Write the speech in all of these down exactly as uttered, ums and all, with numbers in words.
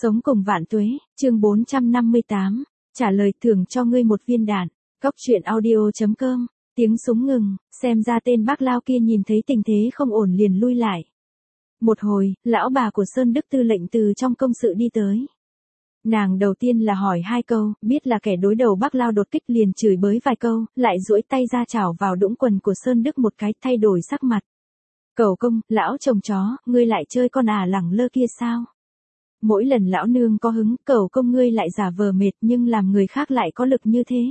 Sống cùng vạn tuế, chương bốn trăm năm mươi tám, trả lời thưởng cho ngươi một viên đạn, cốc truyện audio chấm com, tiếng súng ngừng, xem ra tên bác lao kia nhìn thấy tình thế không ổn liền lui lại. Một hồi, lão bà của Sơn Đức tư lệnh từ trong công sự đi tới. Nàng đầu tiên là hỏi hai câu, biết là kẻ đối đầu bác lao đột kích liền chửi bới vài câu, lại duỗi tay ra chảo vào đũng quần của Sơn Đức một cái, thay đổi sắc mặt. Cầu công, lão chồng chó, ngươi lại chơi con à lẳng lơ kia sao? Mỗi lần lão nương có hứng, cầu công ngươi lại giả vờ mệt nhưng làm người khác lại có lực như thế.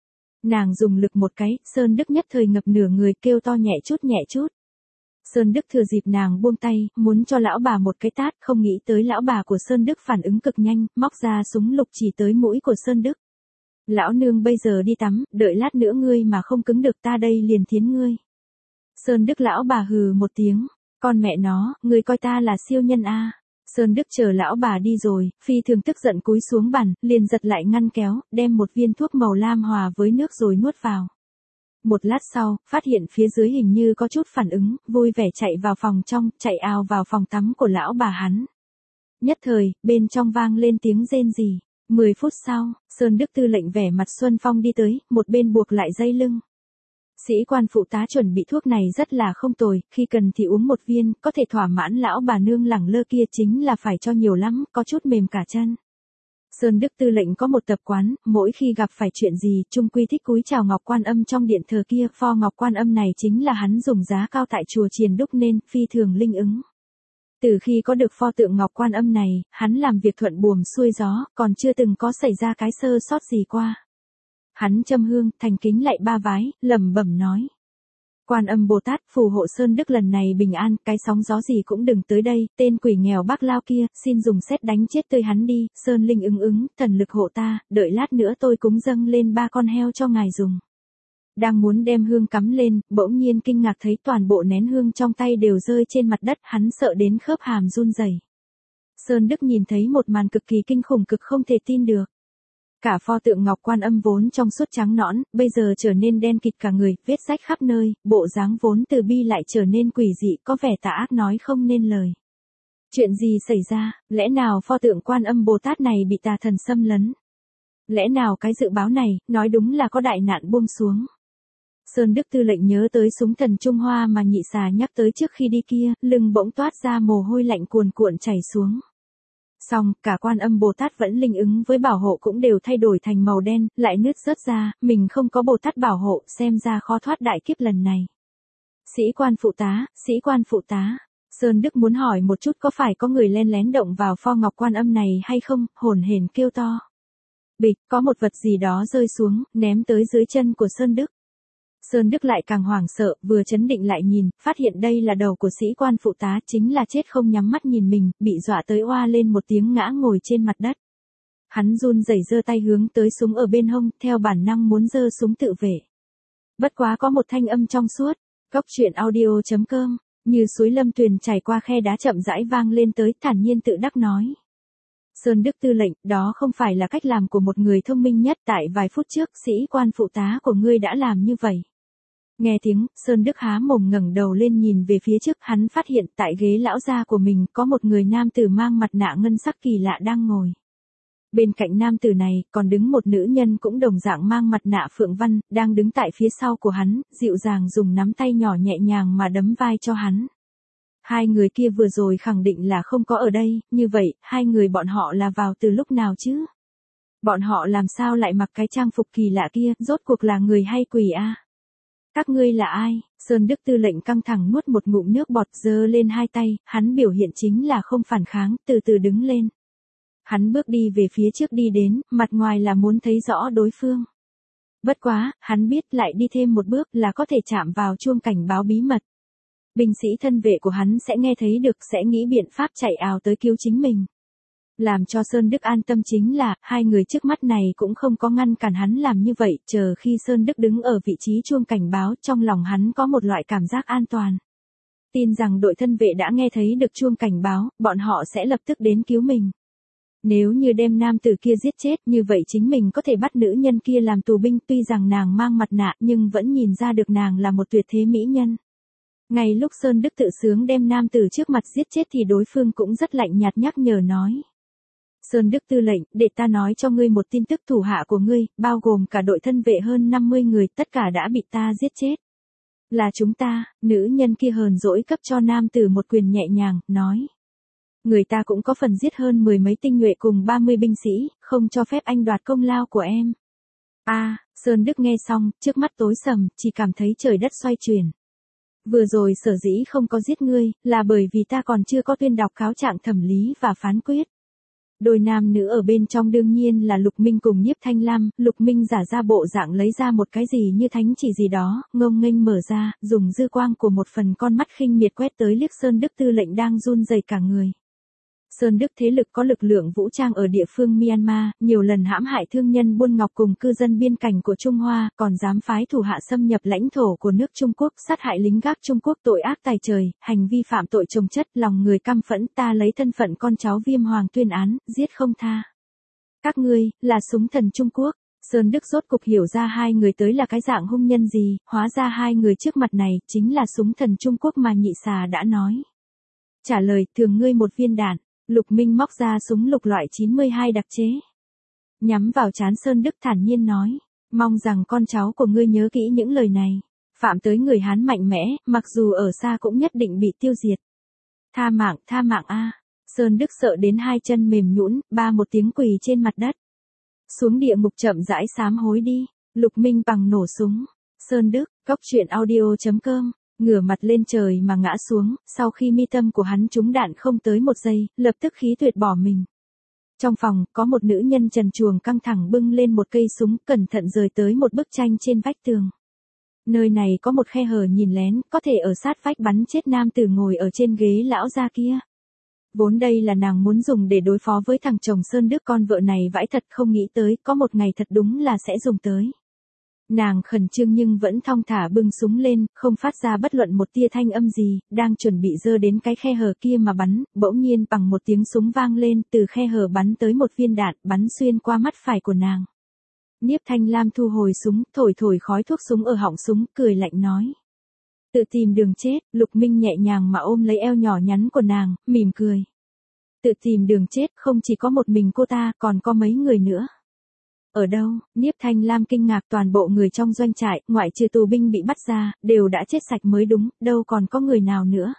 Nàng dùng lực một cái, Sơn Đức nhất thời ngập nửa người kêu to nhẹ chút nhẹ chút. Sơn Đức thừa dịp nàng buông tay, muốn cho lão bà một cái tát, không nghĩ tới lão bà của Sơn Đức phản ứng cực nhanh, móc ra súng lục chỉ tới mũi của Sơn Đức. Lão nương bây giờ đi tắm, đợi lát nữa ngươi mà không cứng được ta đây liền thiến ngươi. Sơn Đức lão bà hừ một tiếng, con mẹ nó, ngươi coi ta là siêu nhân a. Sơn Đức chờ lão bà đi rồi, phi thường tức giận cúi xuống bàn, liền giật lại ngăn kéo, đem một viên thuốc màu lam hòa với nước rồi nuốt vào. Một lát sau, phát hiện phía dưới hình như có chút phản ứng, vui vẻ chạy vào phòng trong, chạy ào vào phòng tắm của lão bà hắn. Nhất thời, bên trong vang lên tiếng rên rỉ. Mười phút sau, Sơn Đức tư lệnh vẻ mặt Xuân Phong đi tới, một bên buộc lại dây lưng. Sĩ quan phụ tá chuẩn bị thuốc này rất là không tồi, khi cần thì uống một viên, có thể thỏa mãn lão bà nương lẳng lơ kia, chính là phải cho nhiều lắm, có chút mềm cả chân. Sơn Đức tư lệnh có một tập quán, mỗi khi gặp phải chuyện gì, trung quy thích cúi chào ngọc quan âm trong điện thờ kia, pho ngọc quan âm này chính là hắn dùng giá cao tại chùa Triền đúc nên, phi thường linh ứng. Từ khi có được pho tượng ngọc quan âm này, hắn làm việc thuận buồm xuôi gió, còn chưa từng có xảy ra cái sơ sót gì qua. Hắn châm hương, thành kính lạy ba vái, lẩm bẩm nói: Quan âm Bồ Tát phù hộ Sơn Đức lần này bình an, cái sóng gió gì cũng đừng tới đây, tên quỷ nghèo bác lao kia, xin dùng sét đánh chết tươi hắn đi, Sơn Linh ứng ứng, thần lực hộ ta, đợi lát nữa tôi cúng dâng lên ba con heo cho ngài dùng. Đang muốn đem hương cắm lên, bỗng nhiên kinh ngạc thấy toàn bộ nén hương trong tay đều rơi trên mặt đất, hắn sợ đến khớp hàm run rẩy. Sơn Đức nhìn thấy một màn cực kỳ kinh khủng, cực không thể tin được. Cả pho tượng ngọc quan âm vốn trong suốt trắng nõn, bây giờ trở nên đen kịt cả người, vết rách khắp nơi, bộ dáng vốn từ bi lại trở nên quỷ dị, có vẻ tà ác nói không nên lời. Chuyện gì xảy ra, lẽ nào pho tượng quan âm Bồ Tát này bị tà thần xâm lấn? Lẽ nào cái dự báo này, nói đúng là có đại nạn buông xuống? Sơn Đức tư lệnh nhớ tới súng thần Trung Hoa mà nhị xà nhắc tới trước khi đi kia, lưng bỗng toát ra mồ hôi lạnh cuồn cuộn chảy xuống. Xong, cả quan âm Bồ Tát vẫn linh ứng với bảo hộ cũng đều thay đổi thành màu đen, lại nứt rớt ra, mình không có Bồ Tát bảo hộ, xem ra khó thoát đại kiếp lần này. Sĩ quan phụ tá, sĩ quan phụ tá, Sơn Đức muốn hỏi một chút có phải có người len lén động vào pho ngọc quan âm này hay không, hồn hển kêu to. Bịch, có một vật gì đó rơi xuống, ném tới dưới chân của Sơn Đức. Sơn Đức lại càng hoảng sợ, vừa chấn định lại nhìn, phát hiện đây là đầu của sĩ quan phụ tá, chính là chết không nhắm mắt nhìn mình, bị dọa tới oa lên một tiếng ngã ngồi trên mặt đất. Hắn run rẩy giơ tay hướng tới súng ở bên hông, theo bản năng muốn giơ súng tự vệ. Bất quá có một thanh âm trong suốt, cốc truyện audio chấm com, như suối lâm tuyền chảy qua khe đá chậm rãi vang lên tới, thản nhiên tự đắc nói. Sơn Đức tư lệnh, đó không phải là cách làm của một người thông minh nhất, tại vài phút trước, sĩ quan phụ tá của ngươi đã làm như vậy. Nghe tiếng, Sơn Đức há mồm ngẩng đầu lên nhìn về phía trước, hắn phát hiện tại ghế lão gia của mình có một người nam tử mang mặt nạ ngân sắc kỳ lạ đang ngồi. Bên cạnh nam tử này, còn đứng một nữ nhân cũng đồng dạng mang mặt nạ phượng văn, đang đứng tại phía sau của hắn, dịu dàng dùng nắm tay nhỏ nhẹ nhàng mà đấm vai cho hắn. Hai người kia vừa rồi khẳng định là không có ở đây, như vậy, hai người bọn họ là vào từ lúc nào chứ? Bọn họ làm sao lại mặc cái trang phục kỳ lạ kia, rốt cuộc là người hay quỷ a? À? Các ngươi là ai? Sơn Đức tư lệnh căng thẳng nuốt một ngụm nước bọt, giơ lên hai tay, hắn biểu hiện chính là không phản kháng, từ từ đứng lên. Hắn bước đi về phía trước đi đến, mặt ngoài là muốn thấy rõ đối phương. Bất quá, hắn biết lại đi thêm một bước là có thể chạm vào chuông cảnh báo bí mật. Binh sĩ thân vệ của hắn sẽ nghe thấy được, sẽ nghĩ biện pháp chạy ào tới cứu chính mình. Làm cho Sơn Đức an tâm chính là, hai người trước mắt này cũng không có ngăn cản hắn làm như vậy, chờ khi Sơn Đức đứng ở vị trí chuông cảnh báo, trong lòng hắn có một loại cảm giác an toàn. Tin rằng đội thân vệ đã nghe thấy được chuông cảnh báo, bọn họ sẽ lập tức đến cứu mình. Nếu như đem nam tử kia giết chết, như vậy chính mình có thể bắt nữ nhân kia làm tù binh, tuy rằng nàng mang mặt nạ nhưng vẫn nhìn ra được nàng là một tuyệt thế mỹ nhân. Ngay lúc Sơn Đức tự sướng đem nam tử trước mặt giết chết thì đối phương cũng rất lạnh nhạt nhắc nhở nói. Sơn Đức tư lệnh, để ta nói cho ngươi một tin tức, thủ hạ của ngươi, bao gồm cả đội thân vệ hơn năm mươi người, tất cả đã bị ta giết chết. Là chúng ta, nữ nhân kia hờn dỗi cấp cho nam tử một quyền nhẹ nhàng, nói. Người ta cũng có phần giết hơn mười mấy tinh nhuệ cùng ba mươi binh sĩ, không cho phép anh đoạt công lao của em. A, Sơn Đức nghe xong, trước mắt tối sầm, chỉ cảm thấy trời đất xoay chuyển. Vừa rồi sở dĩ không có giết ngươi, là bởi vì ta còn chưa có tuyên đọc cáo trạng thẩm lý và phán quyết. Đôi nam nữ ở bên trong đương nhiên là Lục Minh cùng Nhiếp Thanh Lam, Lục Minh giả ra bộ dạng lấy ra một cái gì như thánh chỉ gì đó, ngông nghênh mở ra, dùng dư quang của một phần con mắt khinh miệt quét tới liếc Sơn Đức tư lệnh đang run rẩy cả người. Sơn Đức thế lực có lực lượng vũ trang ở địa phương Myanmar, nhiều lần hãm hại thương nhân buôn ngọc cùng cư dân biên cảnh của Trung Hoa, còn dám phái thủ hạ xâm nhập lãnh thổ của nước Trung Quốc, sát hại lính gác Trung Quốc, tội ác tày trời, hành vi phạm tội chồng chất, lòng người căm phẫn, ta lấy thân phận con cháu Viêm Hoàng tuyên án, giết không tha. Các ngươi, là súng thần Trung Quốc. Sơn Đức rốt cục hiểu ra hai người tới là cái dạng hung nhân gì, hóa ra hai người trước mặt này, chính là súng thần Trung Quốc mà nhị xà đã nói. Trả lời, thường ngươi một viên đạn. Lục Minh móc ra súng lục loại chín mươi hai đặc chế. Nhắm vào trán Sơn Đức thản nhiên nói. Mong rằng con cháu của ngươi nhớ kỹ những lời này. Phạm tới người Hán mạnh mẽ, mặc dù ở xa cũng nhất định bị tiêu diệt. Tha mạng, tha mạng a. Sơn Đức sợ đến hai chân mềm nhũn, ba một tiếng quỳ trên mặt đất. Xuống địa ngục chậm rãi sám hối đi. Lục Minh bằng nổ súng. Sơn Đức, góc truyện audio chấm com. Ngửa mặt lên trời mà ngã xuống, sau khi mi tâm của hắn trúng đạn không tới một giây, lập tức khí tuyệt bỏ mình. Trong phòng, có một nữ nhân trần truồng căng thẳng bưng lên một cây súng, cẩn thận rời tới một bức tranh trên vách tường. Nơi này có một khe hở nhìn lén, có thể ở sát vách bắn chết nam tử ngồi ở trên ghế lão gia kia. Vốn đây là nàng muốn dùng để đối phó với thằng chồng Sơn Đức, con vợ này vãi thật không nghĩ tới, có một ngày thật đúng là sẽ dùng tới. Nàng khẩn trương nhưng vẫn thong thả bưng súng lên, không phát ra bất luận một tia thanh âm gì, đang chuẩn bị giơ đến cái khe hở kia mà bắn, bỗng nhiên bằng một tiếng súng vang lên, từ khe hở bắn tới một viên đạn, bắn xuyên qua mắt phải của nàng. Nhiếp Thanh Lam thu hồi súng, thổi thổi khói thuốc súng ở họng súng, cười lạnh nói. Tự tìm đường chết. Lục Minh nhẹ nhàng mà ôm lấy eo nhỏ nhắn của nàng, mỉm cười. Tự tìm đường chết, không chỉ có một mình cô ta, còn có mấy người nữa. Ở đâu? Nhiếp Thanh Lam kinh ngạc, toàn bộ người trong doanh trại, ngoại trừ tù binh bị bắt ra, đều đã chết sạch mới đúng, đâu còn có người nào nữa.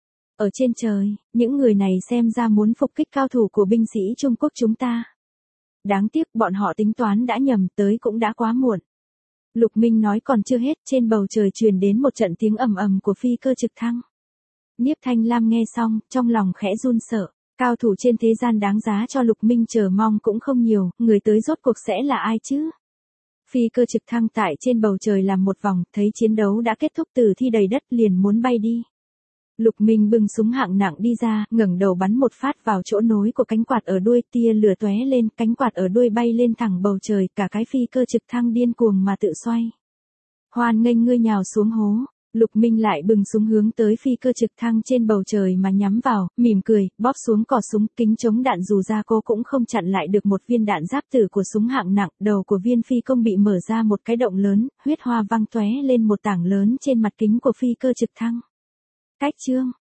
Ở trên trời, những người này xem ra muốn phục kích cao thủ của binh sĩ Trung Quốc chúng ta. Đáng tiếc bọn họ tính toán đã nhầm, tới cũng đã quá muộn. Lục Minh nói còn chưa hết, trên bầu trời truyền đến một trận tiếng ầm ầm của phi cơ trực thăng. Nhiếp Thanh Lam nghe xong, trong lòng khẽ run sợ. Cao thủ trên thế gian đáng giá cho Lục Minh chờ mong cũng không nhiều, người tới rốt cuộc sẽ là ai chứ? Phi cơ trực thăng tại trên bầu trời làm một vòng, thấy chiến đấu đã kết thúc, tử thi đầy đất, liền muốn bay đi. Lục Minh bưng súng hạng nặng đi ra, ngẩng đầu bắn một phát vào chỗ nối của cánh quạt ở đuôi, tia lửa tóe lên, cánh quạt ở đuôi bay lên thẳng bầu trời, cả cái phi cơ trực thăng điên cuồng mà tự xoay. Hoan nghênh ngươi nhào xuống hố. Lục Minh lại bừng súng hướng tới phi cơ trực thăng trên bầu trời mà nhắm vào, mỉm cười, bóp xuống cò súng, kính chống đạn dù ra cô cũng không chặn lại được một viên đạn giáp tử của súng hạng nặng, đầu của viên phi công bị mở ra một cái động lớn, huyết hoa văng tóe lên một tảng lớn trên mặt kính của phi cơ trực thăng. Cách chương